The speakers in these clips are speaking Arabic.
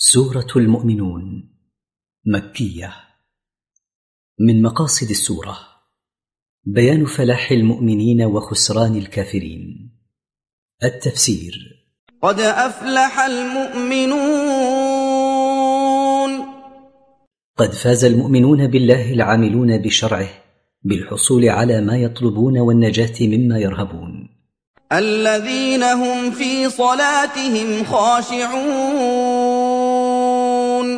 سورة المؤمنون مكية. من مقاصد السورة بيان فلاح المؤمنين وخسران الكافرين. التفسير: قد أفلح المؤمنون. قد فاز المؤمنون بالله العاملون بشرعه بالحصول على ما يطلبون والنجاة مما يرهبون. الذين هم في صلاتهم خاشعون.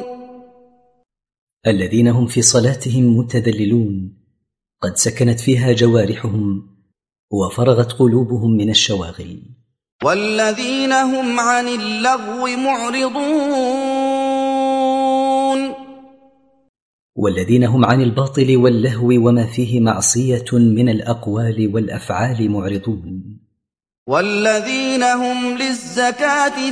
الذين هم في صلاتهم متذللون، قد سكنت فيها جوارحهم وفرغت قلوبهم من الشواغل. والذين هم عن اللغو معرضون. والذين هم عن الباطل واللهو وما فيه معصية من الأقوال والأفعال معرضون. والذين هم للزكاة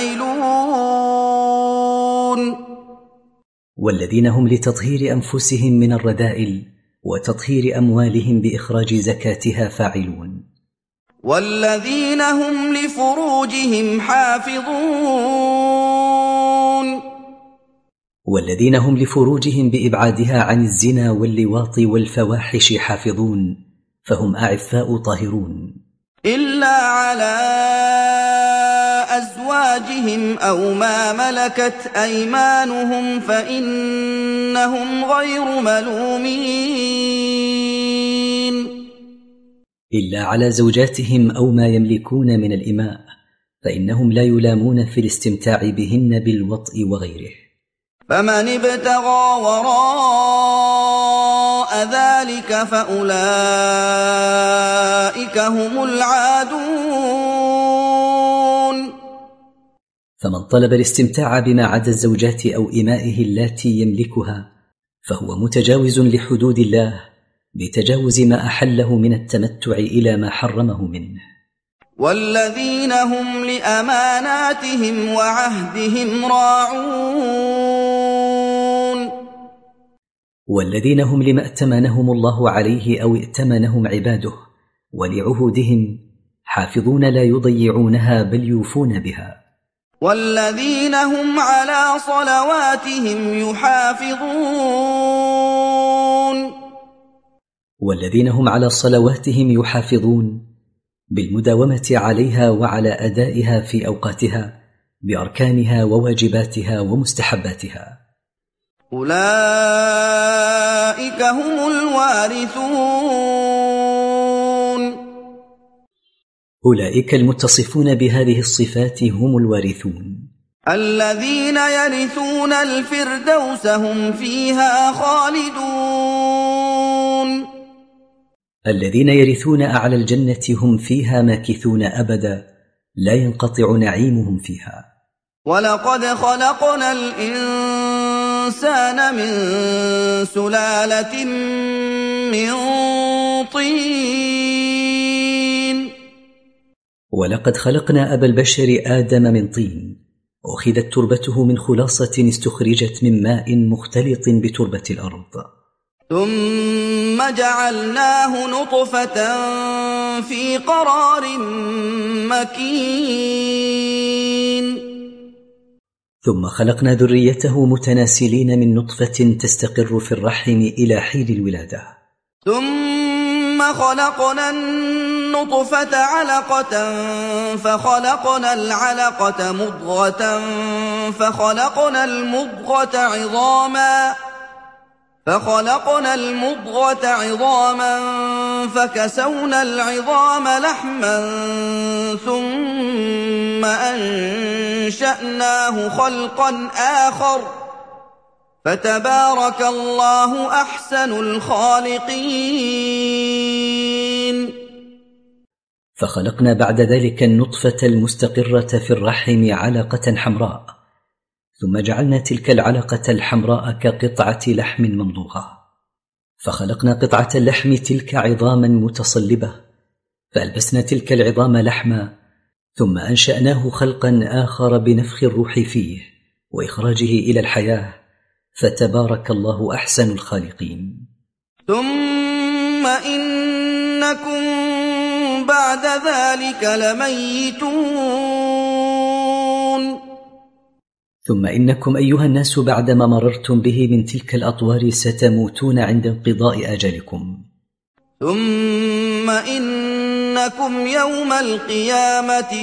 فاعلون. والذين هم لتطهير أنفسهم من الرذائل وتطهير أموالهم بإخراج زكاتها فاعلون. والذين هم لفروجهم حافظون. والذين هم لفروجهم بإبعادها عن الزنا واللواط والفواحش حافظون، فهم أعفاء طاهرون. إلا على أزواجهم أو ما ملكت أيمانهم فإنهم غير ملومين. إلا على زوجاتهم أو ما يملكون من الإماء، فإنهم لا يلامون في الاستمتاع بهن بالوطء وغيره. فمن ابتغى وراء ذلك فأولئك هم العادون. فمن طلب الاستمتاع بما عدا الزوجات أو إمائه اللاتي يملكها فهو متجاوز لحدود الله بتجاوز ما أحله من التمتع إلى ما حرمه منه. والذين هم لأماناتهم وعهدهم راعون. والذين هم لما ائتمنهم الله عليه أو ائتمنهم عباده ولعهودهم حافظون، لا يضيعونها بل يوفون بها. والذين هم على صلواتهم يحافظون. والذين هم على صلواتهم يحافظون بالمداومة عليها وعلى أدائها في أوقاتها بأركانها وواجباتها ومستحباتها. أولئك هم الوارثون. أولئك المتصفون بهذه الصفات هم الوارثون، الذين يرثون الفردوس هم فيها خالدون. الذين يرثون أعلى الجنة هم فيها ماكثون أبدا، لا ينقطع نعيمهم فيها. ولقد خلقنا الإنسان من سلالة من طين. ولقد خلقنا أبا البشر آدم من طين، أخذت تربته من خلاصة استخرجت من ماء مختلط بتربة الأرض. ثم جعلناه نطفة في قرار مكين. ثم خلقنا ذريته متناسلين من نطفة تستقر في الرحم إلى حين الولادة. ثم خلقنا النطفة علقة فخلقنا العلقة مضغة فخلقنا المضغة عظاما فكسونا العظام لحما ثم أنشأناه خلقا آخر فتبارك الله أحسن الخالقين. فخلقنا بعد ذلك النطفة المستقرة في الرحم علقة حمراء، ثم جعلنا تلك العلقة الحمراء كقطعة لحم ممضوغة، فخلقنا قطعة اللحم تلك عظاما متصلبة، فألبسنا تلك العظام لحما، ثم أنشأناه خلقا آخر بنفخ الروح فيه وإخراجه إلى الحياة، فتبارك الله أحسن الخالقين. ثم إنكم بعد ذلك لميتون. ثم إنكم أيها الناس بعدما مررتم به من تلك الأطوار ستموتون عند انقضاء أجلكم. ثم إنكم يوم القيامة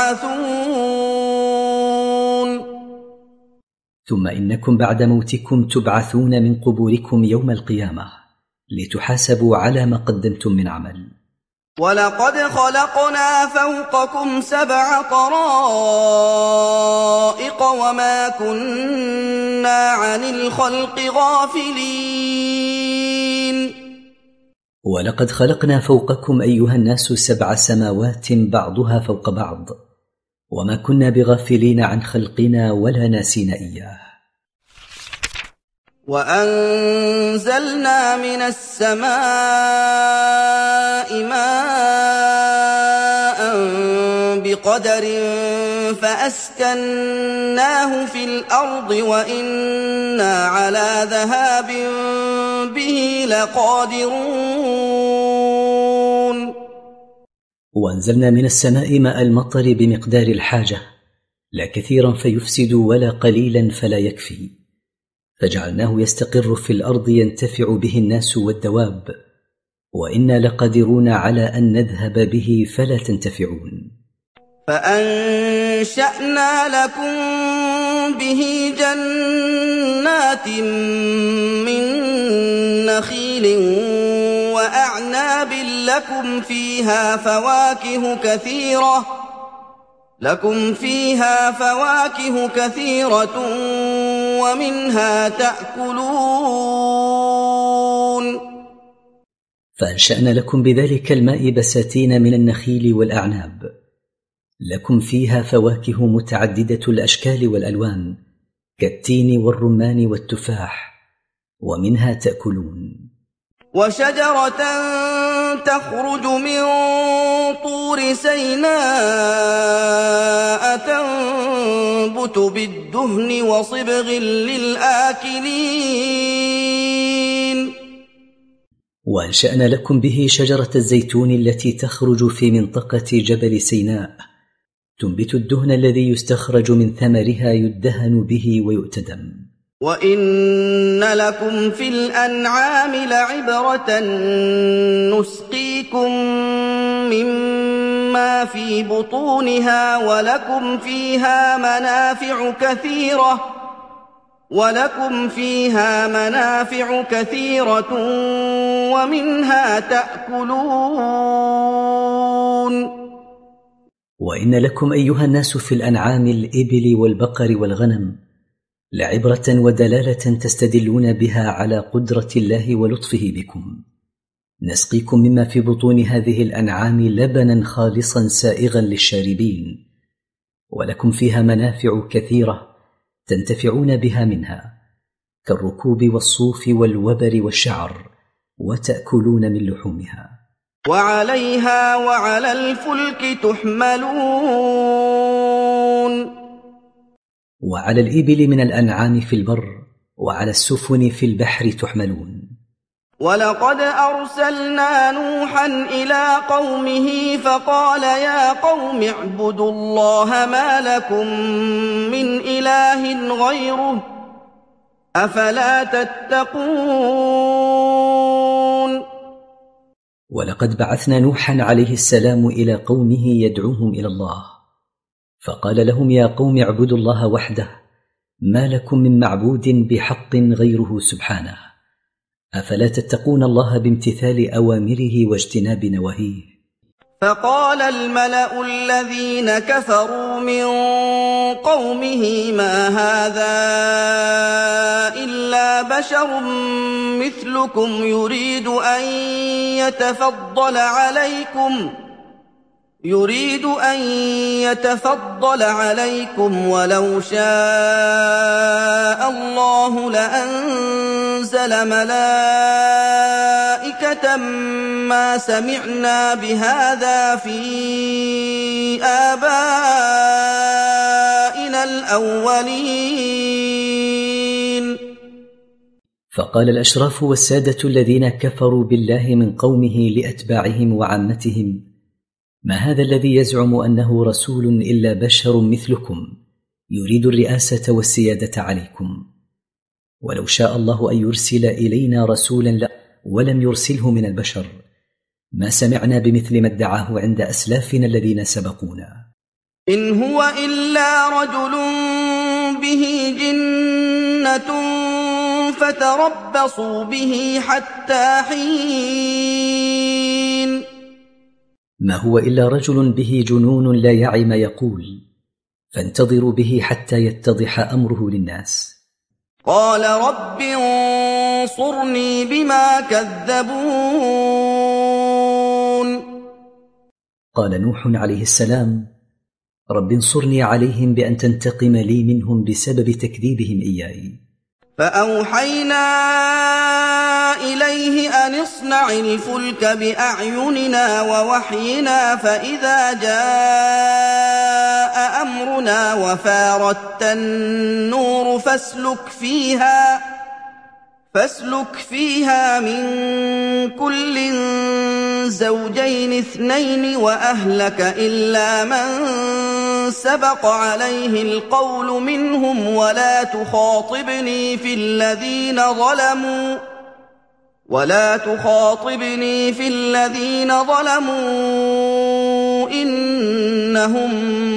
تبعثون. ثم إنكم بعد موتكم تبعثون من قبوركم يوم القيامة لتحاسبوا على ما قدمتم من عمل. ولقد خلقنا فوقكم 7 طرائق وما كنا عن الخلق غافلين. ولقد خلقنا فوقكم أيها الناس 7 سماوات بعضها فوق بعض وما كنا بغافلين عن خلقنا ولا ناسين إياه. وأنزلنا من السماء ماء بقدر فأسكناه في الأرض وإنا على ذهاب به لقادرون. وأنزلنا من السماء ماء المطر بمقدار الحاجة، لا كثيرا فيفسد ولا قليلا فلا يكفي، فجعلناه يستقر في الأرض ينتفع به الناس والدواب، وإنا لقادرون على أن نذهب به فلا تنتفعون. فأنشأنا لكم به جنات من نخيل وأعناب لكم فيها فواكه كثيرة ومنها تأكلون. فأنشأنا لكم بذلك الماء بساتين من النخيل والأعناب، لكم فيها فواكه متعددة الأشكال والألوان كالتين والرمان والتفاح، ومنها تأكلون. وشجرة تخرج من طور سيناء تنبت بالدهن وصبغ للآكلين. وأنشأنا لكم به شجرة الزيتون التي تخرج في منطقة جبل سيناء، تنبت الدهن الذي يستخرج من ثمرها يدهن به ويؤتدم. وإن لكم في الأنعام لعبرة نسقيكم مما في بطونها ولكم فيها منافع كثيرة ومنها تأكلون. وإن لكم أيها الناس في الأنعام الإبل والبقر والغنم لعبرة ودلالة تستدلون بها على قدرة الله ولطفه بكم. نسقيكم مما في بطون هذه الأنعام لبنا خالصا سائغا للشاربين، ولكم فيها منافع كثيرة تنتفعون بها منها كالركوب والصوف والوبر والشعر، وتأكلون من لحومها. وعليها وعلى الفلك تحملون. وعلى الإبل من الأنعام في البر، وعلى السفن في البحر تحملون. ولقد أرسلنا نوحا إلى قومه فقال يا قوم اعبدوا الله ما لكم من إله غيره أفلا تتقون. ولقد بعثنا نوحا عليه السلام إلى قومه يدعوهم إلى الله، فقال لهم يا قوم اعبدوا الله وحده ما لكم من معبود بحق غيره سبحانه، أفلا تتقون الله بامتثال أوامره واجتناب نواهيه. فقال الملأ الذين كفروا من قومه ما هذا إلا بشر مثلكم يريد أن يتفضل عليكم ولو شاء الله لأنزل ملائكة ما سمعنا بهذا في آبائنا الأولين. فقال الأشراف والسادة الذين كفروا بالله من قومه لأتباعهم وعامتهم ما هذا الذي يزعم أنه رسول إلا بشر مثلكم يريد الرئاسة والسيادة عليكم. ولو شاء الله أن يرسل إلينا رسولا ولم يرسله من البشر ما سمعنا بمثل ما ادعاه عند أسلافنا الذين سبقونا. إن هو إلا رجل به جنة فتربصوا به حتى حين. ما هو إلا رجل به جنون لا يعي ما يقول، فانتظروا به حتى يتضح أمره للناس. قال رب انصرني بما كذبون. قال نوح عليه السلام: رب انصرني عليهم بأن تنتقم لي منهم بسبب تكذيبهم إياي. فأوحينا إليه أن اصنع الفلك بأعيننا ووحينا فإذا جاء أمرنا وفاردت النور فاسلك فيها من كل زوجين اثنين وأهلك إلا من سبق عليه القول منهم ولا تخاطبني في الذين ظلموا إنهم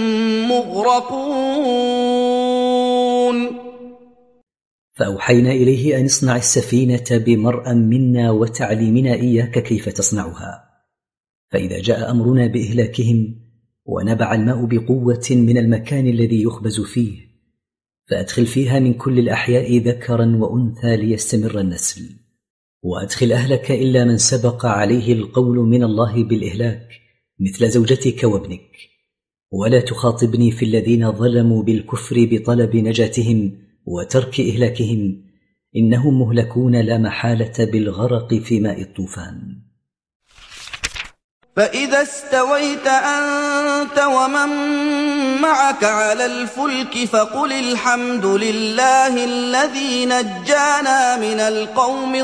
مغرقون. فأوحينا إليه أن اصنع السفينة بمرأ منا وتعليمنا إياك كيف تصنعها. فإذا جاء أمرنا بإهلاكهم ونبع الماء بقوة من المكان الذي يخبز فيه، فأدخل فيها من كل الأحياء ذكرا وأنثى ليستمر النسل، وأدخل أهلك إلا من سبق عليه القول من الله بالإهلاك مثل زوجتك وابنك، ولا تخاطبني في الذين ظلموا بالكفر بطلب نجاتهم وترك إهلاكهم، إنهم مهلكون لا محالة بالغرق في ماء الطوفان. فإذا استويت أنت ومن معك على الفلك فقل الحمد لله الذي نجانا من القوم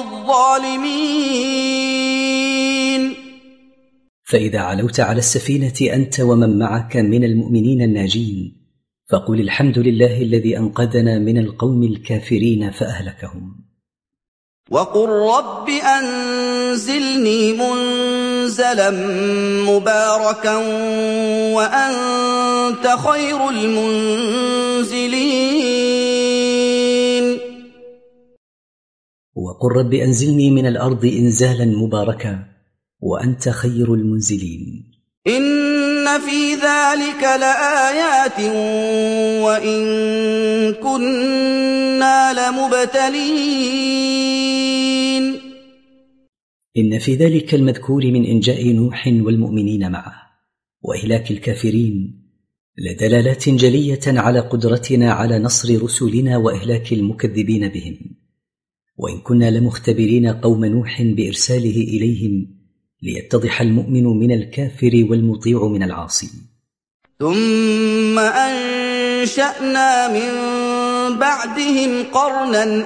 الظالمين. فإذا علوت على السفينة أنت ومن معك من المؤمنين الناجين فقل الحمد لله الذي أنقذنا من القوم الكافرين فأهلكهم. وقل رب أنزلني منزلا مباركا وأنت خير المنزلين. وقل رب أنزلني من الأرض إنزالا مباركا وأنت خير المنزلين. إن في ذلك لآيات وإن كنا لمبتلين. إن في ذلك المذكور من إنجاء نوح والمؤمنين معه وإهلاك الكافرين لدلالات جلية على قدرتنا على نصر رسلنا وإهلاك المكذبين بهم، وإن كنا لمختبرين قوم نوح بإرساله إليهم ليتضح المؤمن من الكافر والمطيع من العاصي. ثم أنشأنا من بعدهم قرنا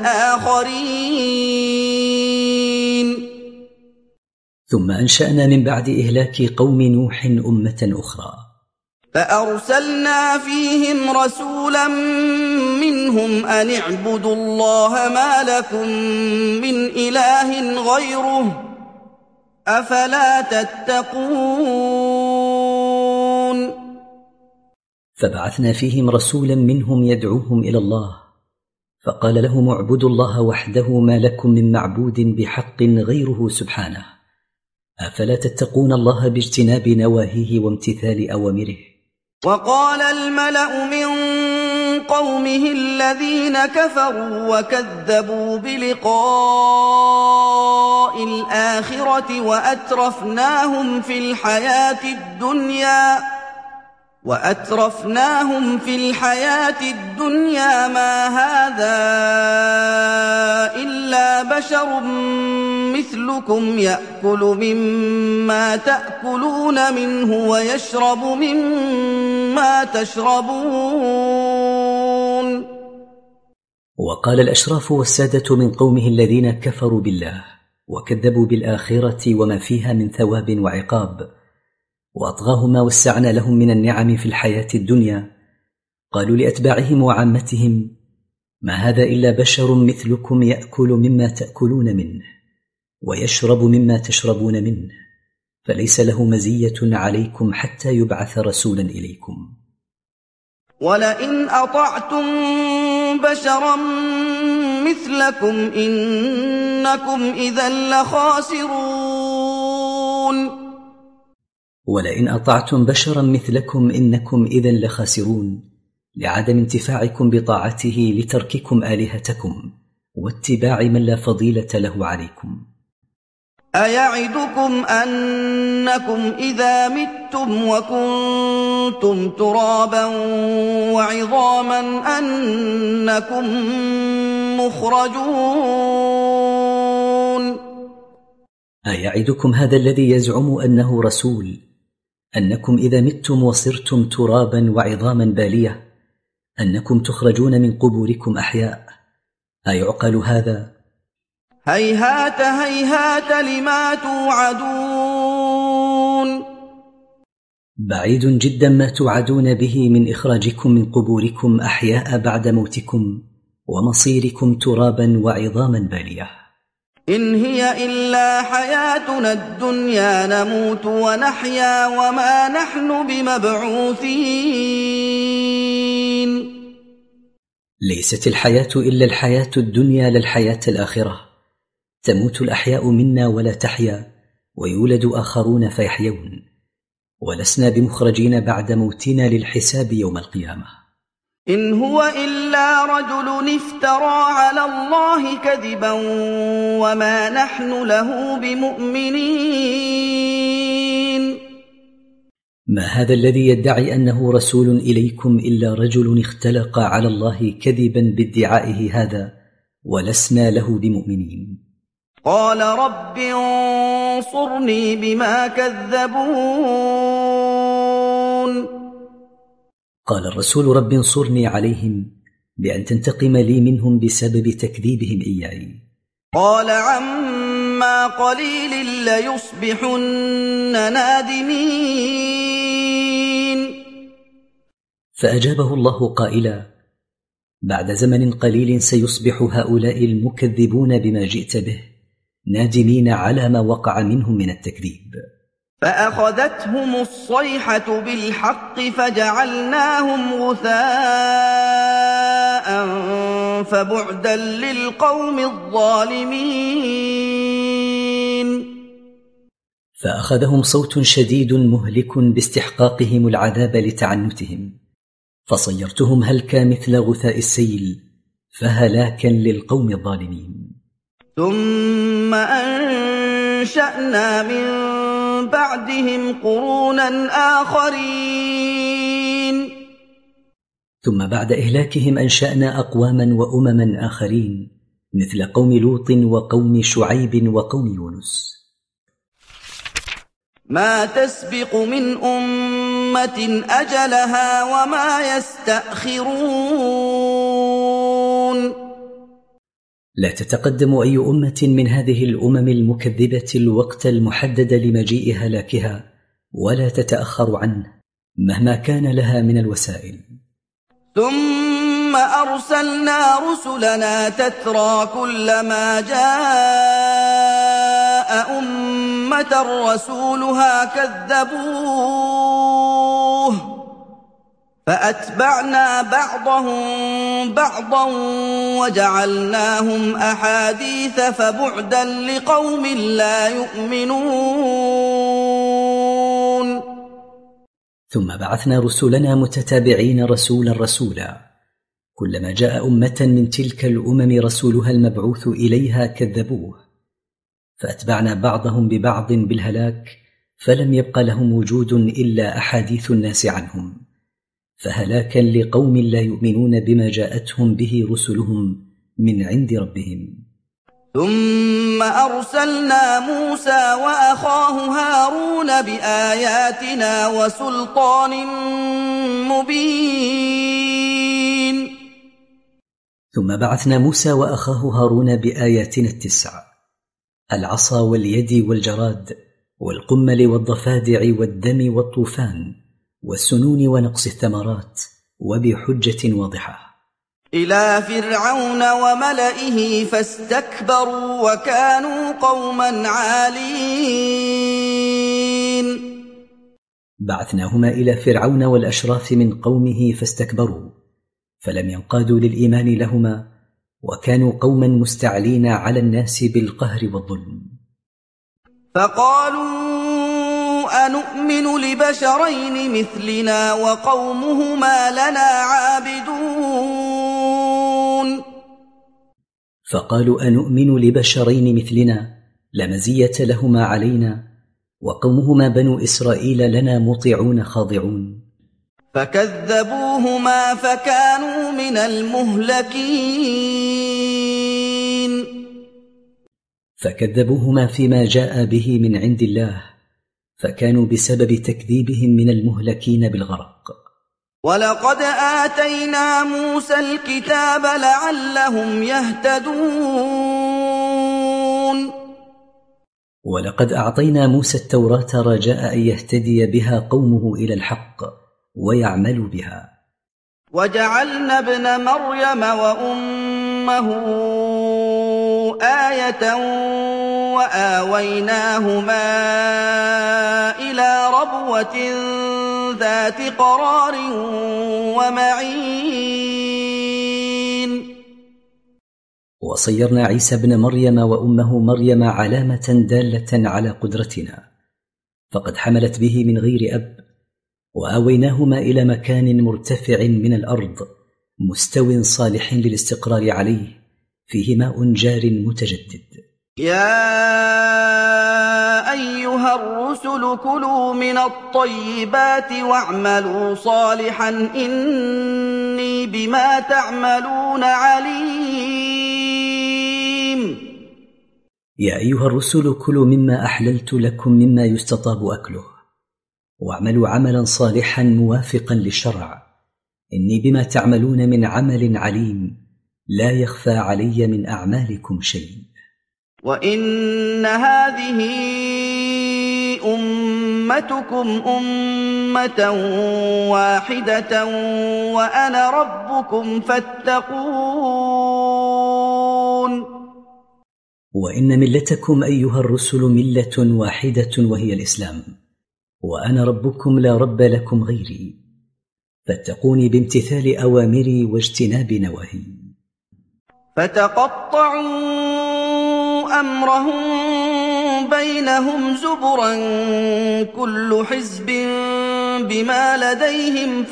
آخرين. ثم أنشأنا من بعد إهلاك قوم نوح أمة أخرى، فأرسلنا فيهم رسولا منهم أن اعبدوا الله ما لكم من إله غيره أفلا تتقون. فبعثنا فيهم رسولا منهم يدعوهم إلى الله، فقال لهم اعبدوا الله وحده ما لكم من معبود بحق غيره سبحانه، أفلا تتقون الله باجتناب نواهيه وامتثال أوامره. وقال الملأ من قومه الذين كفروا وكذبوا بلقاء الآخرة وأترفناهم في الحياة الدنيا ما هذا إلا بشر مثلكم يأكل مما تأكلون منه ويشرب مما تشربون. وقال الأشراف والسادة من قومه الذين كفروا بالله وكذبوا بالآخرة وما فيها من ثواب وعقاب وأطغاهم ما وسعنا لهم من النعم في الحياة الدنيا، قالوا لأتباعهم وعامتهم: ما هذا إلا بشر مثلكم يأكل مما تأكلون منه ويشرب مما تشربون منه، فليس له مزية عليكم حتى يبعث رسولا إليكم. ولئن أطعتم بشرا مثلكم إنكم إذا لخاسرون. ولئن أطعتم بشرا مثلكم إنكم إذا لخاسرون، لعدم انتفاعكم بطاعته لترككم آلهتكم واتباع من لا فضيلة له عليكم. أيعدكم أنكم إذا متم وكنتم ترابا وعظاما أنكم مخرجون؟ أيعدكم هذا الذي يزعم أنه رسول أنكم إذا متم وصرتم ترابا وعظاما بالية أنكم تخرجون من قبوركم أحياء؟ أيعقل هذا؟ هيهات هيهات لما توعدون. بعيد جدا ما توعدون به من إخراجكم من قبوركم أحياء بعد موتكم ومصيركم ترابا وعظاما بالية. إن هي إلا حياتنا الدنيا نموت ونحيا وما نحن بمبعوثين. ليست الحياة إلا الحياة الدنيا لا الحياة الآخرة، تموت الأحياء منا ولا تحيا، ويولد آخرون فيحيون، ولسنا بمخرجين بعد موتنا للحساب يوم القيامة. إن هو إلا رجل افترى على الله كذبا وما نحن له بمؤمنين. ما هذا الذي يدعي أنه رسول إليكم إلا رجل اختلق على الله كذبا بادعائه هذا، ولسنا له بمؤمنين. قال رب انصرني بما كذبون. قال الرسول: رب انصرني عليهم بأن تنتقم لي منهم بسبب تكذيبهم إياي. قال عما قليل ليصبحن نادمين. فأجابه الله قائلا: بعد زمن قليل سيصبح هؤلاء المكذبون بما جئت به نادمين على ما وقع منهم من التكذيب. فأخذتهم الصيحة بالحق فجعلناهم غثاء فبعدا للقوم الظالمين. فأخذهم صوت شديد مهلك باستحقاقهم العذاب لتعنتهم، فصيرتهم هلكا مثل غثاء السيل، فهلاكا للقوم الظالمين. ثم أنشأنا من بعدهم قرونا آخرين. ثم بعد إهلاكهم أنشأنا أقواما وأمما آخرين مثل قوم لوط وقوم شعيب وقوم يونس. ما تسبق من أمة أجلها وما يستأخرون. لا تتقدم أي أمة من هذه الأمم المكذبة الوقت المحدد لمجيء هلاكها، ولا تتأخر عنه مهما كان لها من الوسائل. ثم أرسلنا رسلنا تترى كلما جاء أمة رسولها كذبوه فأتبعنا بعضهم بعضا وجعلناهم أحاديث فبعدا لقوم لا يؤمنون. ثم بعثنا رسلنا متتابعين رسولا، كلما جاء أمة من تلك الأمم رسولها المبعوث إليها كذبوه، فأتبعنا بعضهم ببعض بالهلاك، فلم يبق لهم وجود إلا أحاديث الناس عنهم، فهلاكا لقوم لا يؤمنون بما جاءتهم به رسلهم من عند ربهم. ثم أرسلنا موسى وأخاه هارون بآياتنا وسلطان مبين. ثم بعثنا موسى وأخاه هارون بآياتنا 9، العصا واليد والجراد والقمل والضفادع والدم والطوفان والسنون ونقص الثمرات وبحجة واضحة. إلى فرعون وملئه فاستكبروا وكانوا قوما عالين. بعثناهما إلى فرعون والأشراف من قومه فاستكبروا، فلم ينقادوا للإيمان لهما، وكانوا قوما مستعلين على الناس بالقهر والظلم. فقالوا أنؤمن لبشرين مثلنا وقومهما لنا عابدون. فقالوا أنؤمن لبشرين مثلنا لا مزية لهما علينا، وقومهما بنو إسرائيل لنا مطيعون خاضعون. فكذبوهما فكانوا من المهلكين. فكذبوهما فيما جاء به من عند الله، فكانوا بسبب تكذيبهم من المهلكين بالغرق. ولقد آتينا موسى الكتاب لعلهم يهتدون. ولقد أعطينا موسى التوراة رجاء أن يهتدي بها قومه إلى الحق ويعملوا بها. وجعلنا ابن مريم وأمه آية وآويناهما إلى ربوة ذات قرار ومعين. وصيرنا عيسى ابن مريم وأمه مريم علامة دالة على قدرتنا، فقد حملت به من غير أب، وآويناهما إلى مكان مرتفع من الأرض مستو صالح للاستقرار عليه، فيه ماء جار متجدد. يا أيها الرسل كلوا من الطيبات واعملوا صالحا إني بما تعملون عليم. يا أيها الرسل كلوا مما أحللت لكم مما يستطاب أكله، واعملوا عملا صالحا موافقا للشرع، إني بما تعملون من عمل عليم، لا يخفى علي من أعمالكم شيء. وإن هذه أمتكم أمة واحدة وأنا ربكم فاتقون. وإن ملتكم أيها الرسل ملة واحدة وهي الإسلام، وأنا ربكم لا رب لكم غيري، فاتقوني بامتثال أوامري واجتناب نواهي. فتقطعوا أمرهم بينهم زبرا كل حزب بما لديهم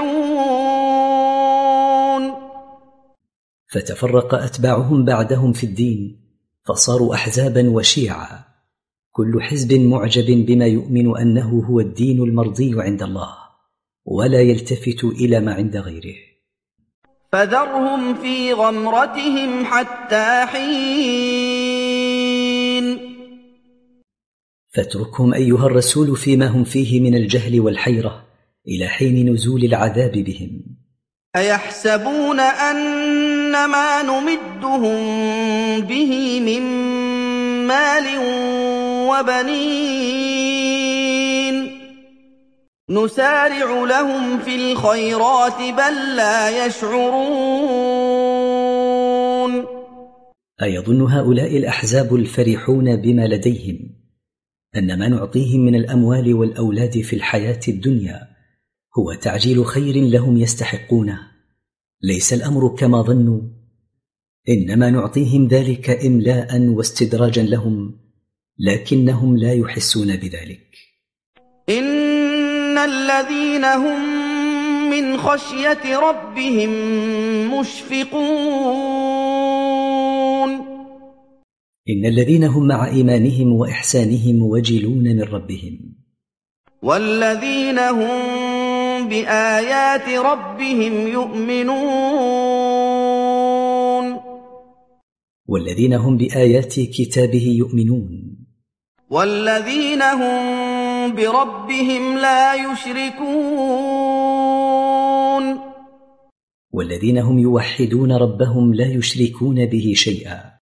فرحون. فتفرق أتباعهم بعدهم في الدين، فصاروا أحزابا وشيعا، كل حزب معجب بما يؤمن أنه هو الدين المرضي عند الله، ولا يلتفت إلى ما عند غيره. فذرهم في غمرتهم حتى حين. فاتركهم أيها الرسول فيما هم فيه من الجهل والحيرة إلى حين نزول العذاب بهم. أيحسبون أن ما نمدهم به من مال وبنين نسارع لهم في الخيرات بل لا يشعرون. أيظن هؤلاء الأحزاب الفرحون بما لديهم أن ما نعطيهم من الأموال والأولاد في الحياة الدنيا هو تعجيل خير لهم يستحقونه؟ ليس الأمر كما ظنوا، إنما نعطيهم ذلك إملاء واستدراجا لهم، لكنهم لا يحسون بذلك. إن الذين هم من خشية ربهم مشفقون. إن الذين هم مع إيمانهم وإحسانهم وجلون من ربهم. والذين هم بآيات ربهم يؤمنون. والذين هم بآيات كتابه يؤمنون. والذين هم بربهم لا يشركون. والذين هم يوحدون ربهم لا يشركون به شيئا.